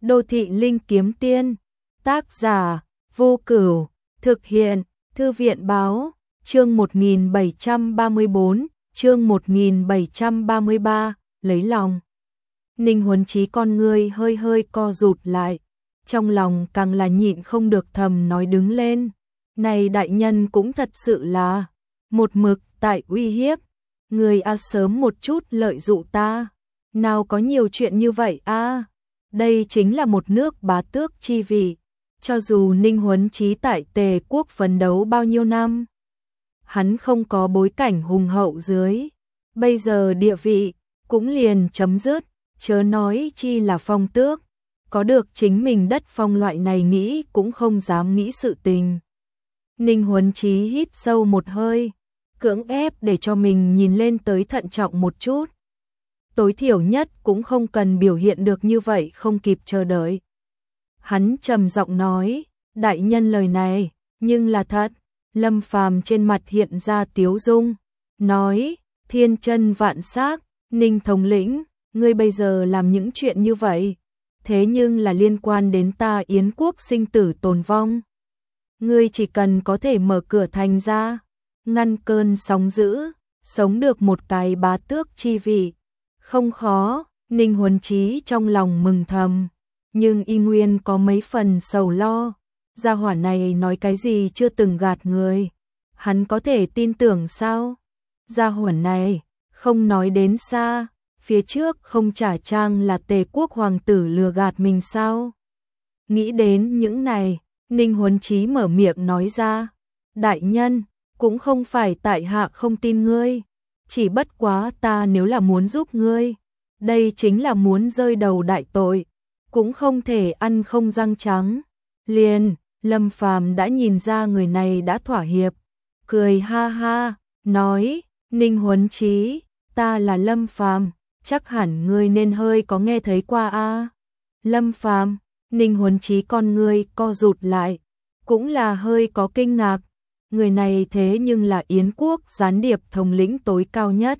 Đô thị linh kiếm tiên, tác giả, Vô Cửu, thực hiện, Thư viện báo, chương 1734, chương 1733, lấy lòng. Ninh Huấn Chí con ngươi hơi hơi co rụt lại, trong lòng càng là nhịn không được thầm nói đứng lên. Này đại nhân cũng thật sự là một mực tại uy hiếp, người sớm một chút lợi dụ ta, nào có nhiều chuyện như vậy đây chính là một nước bá tước chi vị, cho dù Ninh Huấn Chí tại Tề quốc phấn đấu bao nhiêu năm, hắn không có bối cảnh hùng hậu dưới, bây giờ địa vị cũng liền chấm dứt, chớ nói chi là phong tước, có được chính mình đất phong loại này nghĩ cũng không dám nghĩ sự tình. Ninh Huấn Chí hít sâu một hơi, cưỡng ép để cho mình nhìn lên tới thận trọng một chút. Tối thiểu nhất cũng không cần biểu hiện được như vậy không kịp chờ đợi. Hắn trầm giọng nói, đại nhân lời này, nhưng là thật. Lâm Phàm trên mặt hiện ra tiếu dung, nói, thiên chân vạn xác, Ninh thống lĩnh, ngươi bây giờ làm những chuyện như vậy, thế nhưng là liên quan đến ta Yến quốc sinh tử tồn vong. Ngươi chỉ cần có thể mở cửa thành ra, ngăn cơn sóng dữ, sống được một cái bá tước chi vị, không khó. Ninh Huấn Chí trong lòng mừng thầm, nhưng y nguyên có mấy phần sầu lo. Gia hỏa này nói cái gì chưa từng gạt người, hắn có thể tin tưởng sao? Gia hỏa này không nói đến xa, phía trước không trả trang là Tề quốc hoàng tử lừa gạt mình sao? Nghĩ đến những này, Ninh Huấn Chí mở miệng nói ra, đại nhân, cũng không phải tại hạ không tin ngươi, chỉ bất quá ta nếu là muốn giúp ngươi, đây chính là muốn rơi đầu đại tội, cũng không thể ăn không răng trắng. Liền, Lâm Phàm đã nhìn ra người này đã thỏa hiệp, cười ha ha, nói, Ninh Huấn Chí, ta là Lâm Phàm, chắc hẳn ngươi nên hơi có nghe thấy qua Lâm Phàm, Ninh Huấn Chí con ngươi co rụt lại, cũng là hơi có kinh ngạc, người này thế nhưng là Yến quốc gián điệp thống lĩnh tối cao nhất.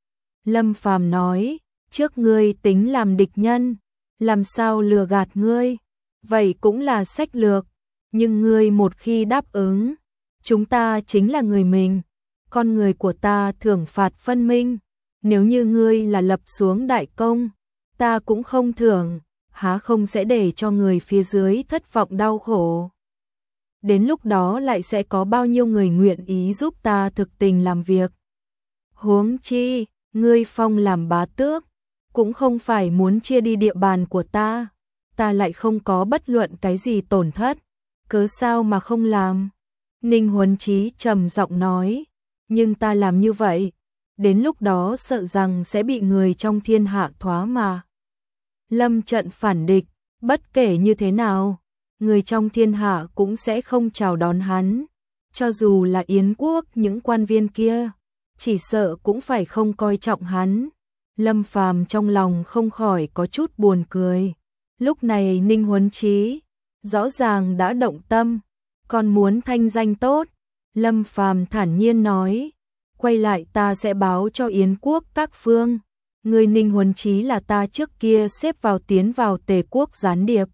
Lâm Phàm nói, trước ngươi tính làm địch nhân, làm sao lừa gạt ngươi, vậy cũng là sách lược, nhưng ngươi một khi đáp ứng, chúng ta chính là người mình, con người của ta thưởng phạt phân minh, nếu như ngươi là lập xuống đại công, ta cũng không thưởng, há không sẽ để cho người phía dưới thất vọng đau khổ. Đến lúc đó lại sẽ có bao nhiêu người nguyện ý giúp ta thực tình làm việc. Huống chi, ngươi phong làm bá tước, cũng không phải muốn chia đi địa bàn của ta lại không có bất luận cái gì tổn thất, cớ sao mà không làm? Ninh Huấn Chí trầm giọng nói, nhưng ta làm như vậy, đến lúc đó sợ rằng sẽ bị người trong thiên hạ thoá mà. Lâm trận phản địch, bất kể như thế nào, người trong thiên hạ cũng sẽ không chào đón hắn, cho dù là Yến quốc những quan viên kia, chỉ sợ cũng phải không coi trọng hắn. Lâm Phàm trong lòng không khỏi có chút buồn cười. Lúc này Ninh Huấn Chí rõ ràng đã động tâm, còn muốn thanh danh tốt. Lâm Phàm thản nhiên nói, quay lại ta sẽ báo cho Yến quốc các phương, người Ninh Huấn Chí là ta trước kia xếp vào tiến vào Tề quốc gián điệp,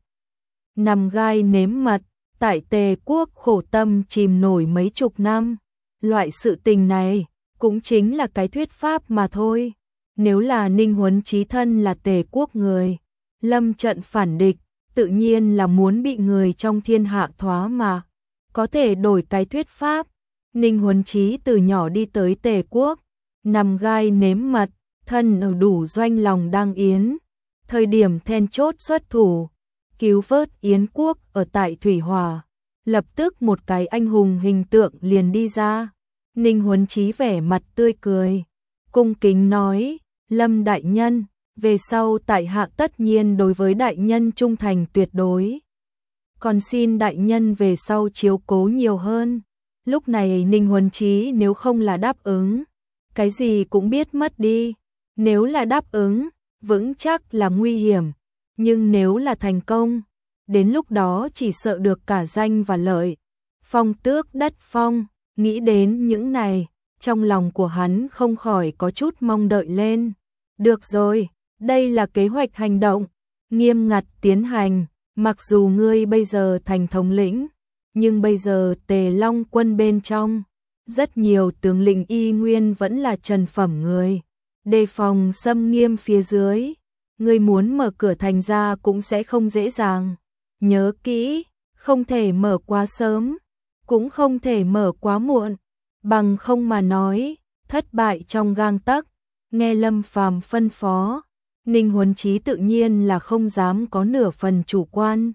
nằm gai nếm mật, tại Tề quốc khổ tâm chìm nổi mấy chục năm. Loại sự tình này cũng chính là cái thuyết pháp mà thôi. Nếu là Ninh Huấn Chí thân là Tề quốc người, lâm trận phản địch, tự nhiên là muốn bị người trong thiên hạ thoá mà. Có thể đổi cái thuyết pháp, Ninh Huấn Chí từ nhỏ đi tới Tề quốc, nằm gai nếm mật, thân ở đủ doanh lòng đang Yến. Thời điểm then chốt xuất thủ, cứu vớt Yến quốc ở tại Thủy Hòa, lập tức một cái anh hùng hình tượng liền đi ra. Ninh Huấn Chí vẻ mặt tươi cười, cung kính nói, Lâm đại nhân, về sau tại hạ tất nhiên đối với đại nhân trung thành tuyệt đối. Còn xin đại nhân về sau chiếu cố nhiều hơn. Lúc này Ninh Huấn Chí nếu không là đáp ứng, cái gì cũng biết mất đi. Nếu là đáp ứng, vững chắc là nguy hiểm. Nhưng nếu là thành công, đến lúc đó chỉ sợ được cả danh và lợi. Phong tước đất phong, nghĩ đến những này, trong lòng của hắn không khỏi có chút mong đợi lên. Được rồi, đây là kế hoạch hành động, nghiêm ngặt tiến hành, mặc dù ngươi bây giờ thành thống lĩnh, nhưng bây giờ Tề Long quân bên trong, rất nhiều tướng lĩnh y nguyên vẫn là trần phẩm người, đề phòng xâm nghiêm phía dưới, ngươi muốn mở cửa thành ra cũng sẽ không dễ dàng. Nhớ kỹ, không thể mở quá sớm, cũng không thể mở quá muộn, bằng không mà nói, thất bại trong gang tấc. Nghe Lâm Phàm phân phó, Ninh Huấn Chí tự nhiên là không dám có nửa phần chủ quan.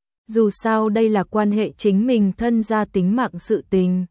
Dù sao đây là quan hệ chính mình thân gia tính mạng sự tình.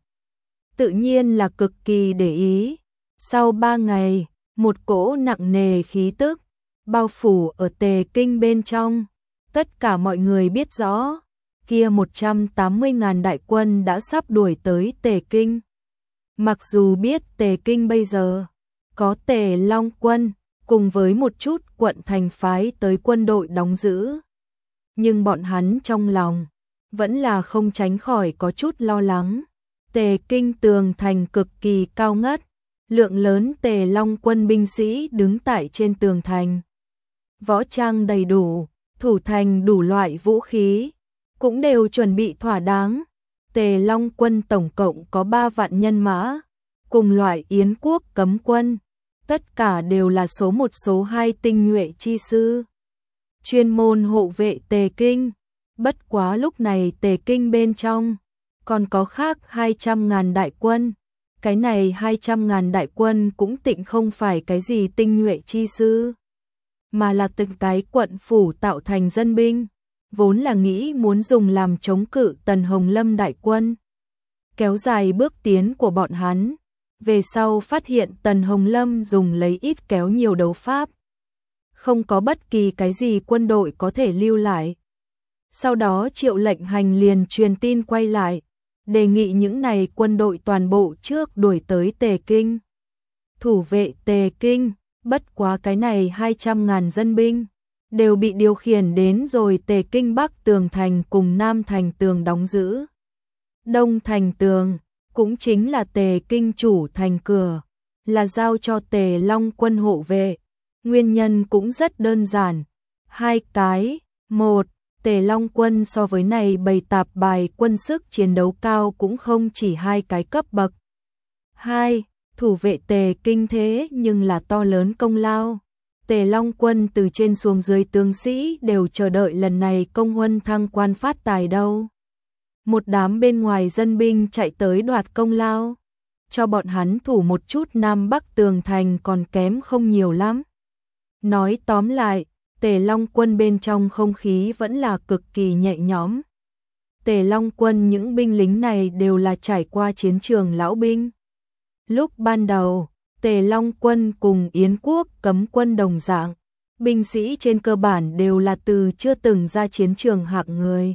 Tự nhiên là cực kỳ để ý. Sau 3 ngày, một cỗ nặng nề khí tức bao phủ ở Tề Kinh bên trong. Tất cả mọi người biết rõ, kia 180.000 đại quân đã sắp đuổi tới Tề Kinh. Mặc dù biết Tề Kinh bây giờ có Tề Long quân, cùng với một chút quận thành phái tới quân đội đóng giữ. Nhưng bọn hắn trong lòng, vẫn là không tránh khỏi có chút lo lắng. Tề Kinh tường thành cực kỳ cao ngất, lượng lớn Tề Long quân binh sĩ đứng tại trên tường thành. Võ trang đầy đủ, thủ thành đủ loại vũ khí, cũng đều chuẩn bị thỏa đáng. Tề Long quân tổng cộng có 3 vạn nhân mã, cùng loại Yến quốc cấm quân, tất cả đều là số 1 số 2 tinh nhuệ chi sư, chuyên môn hộ vệ Tề Kinh. Bất quá lúc này Tề Kinh bên trong còn có khác 200.000 đại quân. Cái này 200.000 đại quân cũng tịnh không phải cái gì tinh nhuệ chi sư, mà là từng cái quận phủ tạo thành dân binh, vốn là nghĩ muốn dùng làm chống cự Tần Hồng Lâm đại quân. Kéo dài bước tiến của bọn hắn, về sau phát hiện Tần Hồng Lâm dùng lấy ít kéo nhiều đấu pháp, không có bất kỳ cái gì quân đội có thể lưu lại. Sau đó Triệu Lệnh Hành liền truyền tin quay lại, đề nghị những này quân đội toàn bộ trước đuổi tới Tề Kinh, thủ vệ Tề Kinh. Bất quá cái này 200.000 dân binh đều bị điều khiển đến rồi Tề Kinh Bắc tường thành cùng Nam thành tường đóng giữ. Đông thành tường, cũng chính là Tề Kinh chủ thành cửa, là giao cho Tề Long quân hộ vệ. Nguyên nhân cũng rất đơn giản, 2 cái. 1. Tề Long quân so với này bày tạp bài quân sức chiến đấu cao cũng không chỉ 2 cái cấp bậc. 2. Thủ vệ Tề Kinh thế nhưng là to lớn công lao. Tề Long quân từ trên xuống dưới tướng sĩ đều chờ đợi lần này công huân thăng quan phát tài đâu. Một đám bên ngoài dân binh chạy tới đoạt công lao, cho bọn hắn thủ một chút Nam Bắc tường thành còn kém không nhiều lắm. Nói tóm lại, Tề Long quân bên trong không khí vẫn là cực kỳ nhẹ nhõm. Tề Long quân những binh lính này đều là trải qua chiến trường lão binh. Lúc ban đầu, Tề Long quân cùng Yến quốc cấm quân đồng dạng, binh sĩ trên cơ bản đều là từ chưa từng ra chiến trường hạng người.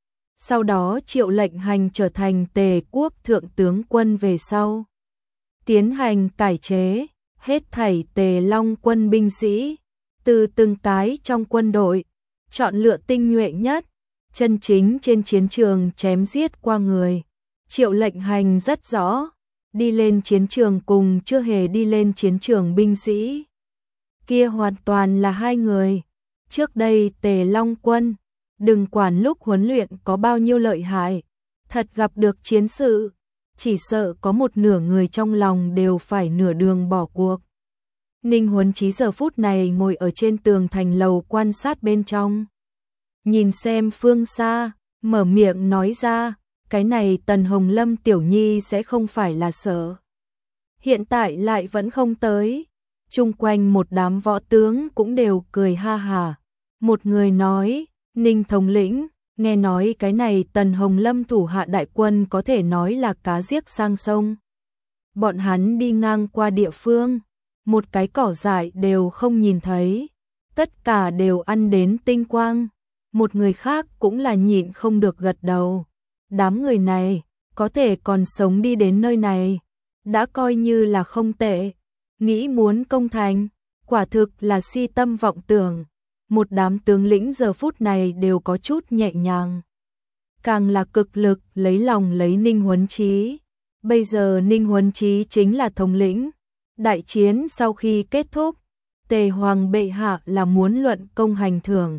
Sau đó Triệu Lệnh Hành trở thành Tề quốc thượng tướng quân về sau, tiến hành cải chế, hết thảy Tề Long quân binh sĩ, từ từng cái trong quân đội, chọn lựa tinh nhuệ nhất, chân chính trên chiến trường chém giết qua người. Triệu Lệnh Hành rất rõ, đi lên chiến trường cùng chưa hề đi lên chiến trường binh sĩ, kia hoàn toàn là 2 người. Trước đây Tề Long quân, đừng quản lúc huấn luyện có bao nhiêu lợi hại, thật gặp được chiến sự, chỉ sợ có một nửa người trong lòng đều phải nửa đường bỏ cuộc. Ninh Huấn Chí giờ phút này ngồi ở trên tường thành lầu quan sát bên trong, nhìn xem phương xa, mở miệng nói ra, cái này Tần Hồng Lâm tiểu nhi sẽ không phải là sợ. Hiện tại lại vẫn không tới. Chung quanh một đám võ tướng cũng đều cười ha hà. Một người nói, Ninh thống lĩnh, nghe nói cái này Tần Hồng Lâm thủ hạ đại quân có thể nói là cá giết sang sông. Bọn hắn đi ngang qua địa phương, một cái cỏ dại đều không nhìn thấy, tất cả đều ăn đến tinh quang. Một người khác cũng là nhịn không được gật đầu. Đám người này, có thể còn sống đi đến nơi này, đã coi như là không tệ. Nghĩ muốn công thành, quả thực là si tâm vọng tưởng. Một đám tướng lĩnh giờ phút này đều có chút nhẹ nhàng, càng là cực lực lấy lòng lấy Ninh Huấn Chí. Bây giờ Ninh Huấn Chí chính là thống lĩnh. Đại chiến sau khi kết thúc, Tề Hoàng bệ hạ là muốn luận công hành thưởng,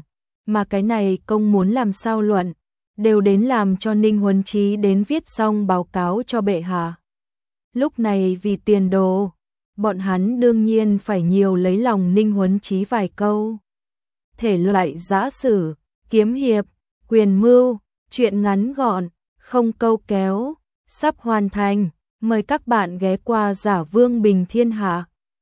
Mà cái này công muốn làm sao luận, đều đến làm cho Ninh Huấn Chí đến viết xong báo cáo cho bệ hạ. Lúc này vì tiền đồ, bọn hắn đương nhiên phải nhiều lấy lòng Ninh Huấn Chí vài câu. Thể loại giã sử, kiếm hiệp, quyền mưu, truyện ngắn gọn, không câu kéo, sắp hoàn thành. Mời các bạn ghé qua Giả Vương Bình Thiên Hạ.